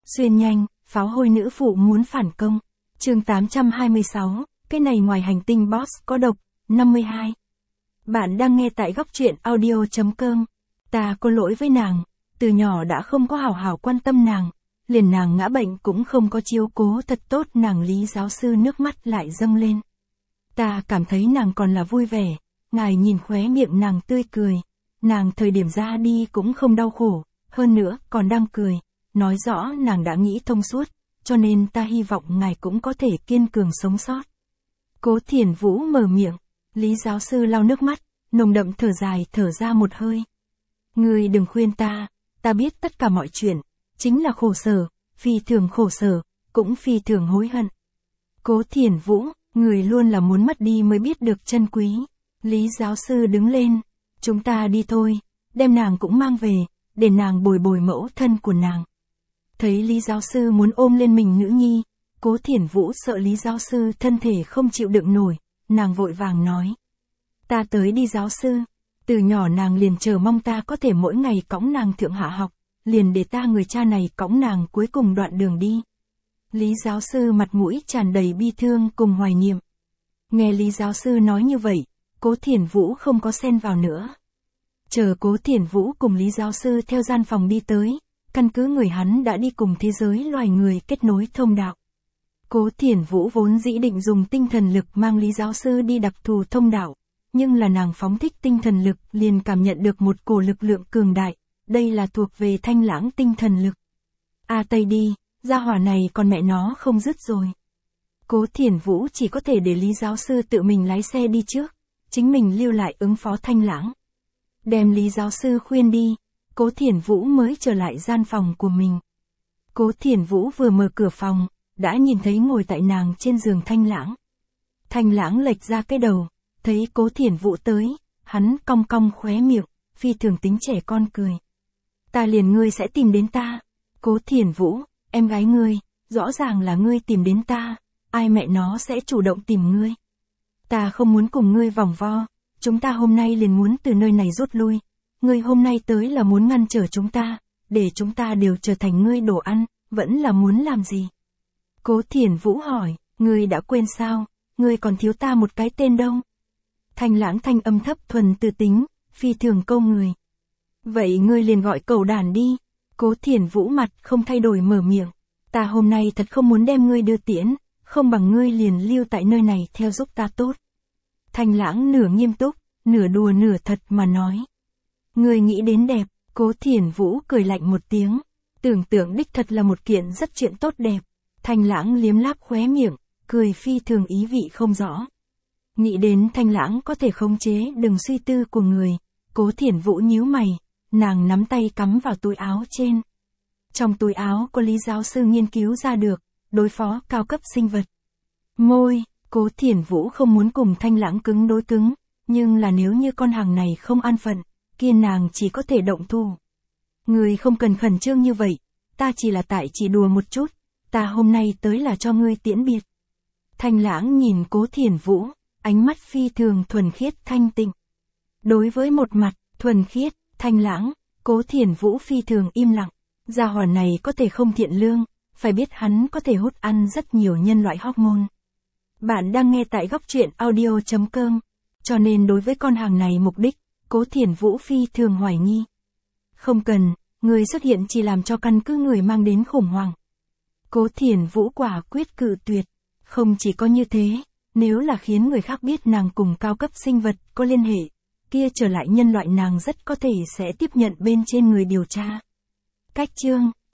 Xuyên nhanh, pháo hôi nữ phụ muốn phản công. Chương 826, cái này ngoài hành tinh Boss có độc, 52. Bạn đang nghe tại góc truyện audio.com. Ta có lỗi với nàng, từ nhỏ đã không có hào hào quan tâm nàng, liền nàng ngã bệnh cũng không có chiếu cố thật tốt nàng. Lý giáo sư nước mắt lại dâng lên. Ta cảm thấy nàng còn là vui vẻ, ngài nhìn khóe miệng nàng tươi cười, nàng thời điểm ra đi cũng không đau khổ, hơn nữa còn đang cười, nói rõ nàng đã nghĩ thông suốt, cho nên ta hy vọng ngài cũng có thể kiên cường sống sót. Cố Thiển Vũ mở miệng, Lý giáo sư lau nước mắt, nồng đậm thở dài thở ra một hơi. Ngươi đừng khuyên ta biết tất cả mọi chuyện, chính là khổ sở, phi thường khổ sở, cũng phi thường hối hận. Cố Thiển Vũ, người luôn là muốn mất đi mới biết được trân quý. Lý giáo sư đứng lên, chúng ta đi thôi, đem nàng cũng mang về, để nàng bồi bồi mẫu thân của nàng. Thấy Lý giáo sư muốn ôm lên mình nữ nhi, Cố Thiển Vũ sợ Lý giáo sư thân thể không chịu đựng nổi, nàng vội vàng nói. Ta tới đi giáo sư, từ nhỏ nàng liền chờ mong ta có thể mỗi ngày cõng nàng thượng hạ học, liền để ta người cha này cõng nàng cuối cùng đoạn đường đi. Lý giáo sư mặt mũi tràn đầy bi thương cùng hoài niệm. Nghe Lý giáo sư nói như vậy, Cố Thiển Vũ không có xen vào nữa. Chờ Cố Thiển Vũ cùng Lý giáo sư theo gian phòng đi tới, căn cứ người hắn đã đi cùng thế giới loài người kết nối thông đạo. Cố Thiển Vũ vốn dĩ định dùng tinh thần lực mang Lý giáo sư đi đặc thù thông đạo, nhưng là nàng phóng thích tinh thần lực liền cảm nhận được một cổ lực lượng cường đại, đây là thuộc về Thanh Lãng tinh thần lực. Tây đi, gia hỏa này còn mẹ nó không dứt rồi. Cố Thiển Vũ chỉ có thể để Lý giáo sư tự mình lái xe đi trước, chính mình lưu lại ứng phó Thanh Lãng. Đem Lý giáo sư khuyên đi, Cố Thiển Vũ mới trở lại gian phòng của mình. Cố Thiển Vũ vừa mở cửa phòng, đã nhìn thấy ngồi tại nàng trên giường Thanh Lãng. Thanh Lãng lệch ra cái đầu, thấy Cố Thiển Vũ tới, hắn cong cong khóe miệng, phi thường tính trẻ con cười. Ta liền ngươi sẽ tìm đến ta. Cố Thiển Vũ, em gái ngươi, rõ ràng là ngươi tìm đến ta, ai mẹ nó sẽ chủ động tìm ngươi. Ta không muốn cùng ngươi vòng vo, chúng ta hôm nay liền muốn từ nơi này rút lui. Ngươi hôm nay tới là muốn ngăn trở chúng ta, để chúng ta đều trở thành ngươi đồ ăn, vẫn là muốn làm gì? Cố Thiển Vũ hỏi, ngươi đã quên sao, ngươi còn thiếu ta một cái tên đâu? Thanh Lãng thanh âm thấp thuần từ tính, phi thường câu người. Vậy ngươi liền gọi cẩu đàn đi. Cố Thiển Vũ mặt không thay đổi mở miệng. Ta hôm nay thật không muốn đem ngươi đưa tiễn, không bằng ngươi liền lưu tại nơi này theo giúp ta tốt. Thanh Lãng nửa nghiêm túc, nửa đùa nửa thật mà nói. Ngươi nghĩ đến đẹp, Cố Thiển Vũ cười lạnh một tiếng. Tưởng tượng đích thật là một kiện rất chuyện tốt đẹp. Thanh Lãng liếm láp khóe miệng, cười phi thường ý vị không rõ. Nghĩ đến Thanh Lãng có thể khống chế đừng suy tư của người, Cố Thiển Vũ nhíu mày, nàng nắm tay cắm vào túi áo trên. Trong túi áo có Lý giáo sư nghiên cứu ra được, đối phó cao cấp sinh vật. Môi, Cố Thiển Vũ không muốn cùng Thanh Lãng cứng đối cứng, nhưng là nếu như con hàng này không an phận, kia nàng chỉ có thể động thủ. Ngươi không cần khẩn trương như vậy, ta chỉ là chỉ đùa một chút, ta hôm nay tới là cho ngươi tiễn biệt. Thanh Lãng nhìn Cố Thiển Vũ, ánh mắt phi thường thuần khiết thanh tịnh. Đối với một mặt, thuần khiết, Thanh Lãng, Cố Thiển Vũ phi thường im lặng. Gia hỏa này có thể không thiện lương, phải biết hắn có thể hút ăn rất nhiều nhân loại hormone. Bạn đang nghe tại góc truyện audio.com, cho nên đối với con hàng này mục đích, Cố Thiển Vũ phi thường hoài nghi. Không cần, người xuất hiện chỉ làm cho căn cứ người mang đến khủng hoảng. Cố Thiển Vũ quả quyết cự tuyệt. Không chỉ có như thế, nếu là khiến người khác biết nàng cùng cao cấp sinh vật có liên hệ, kia trở lại nhân loại nàng rất có thể sẽ tiếp nhận bên trên người điều tra. Cách chương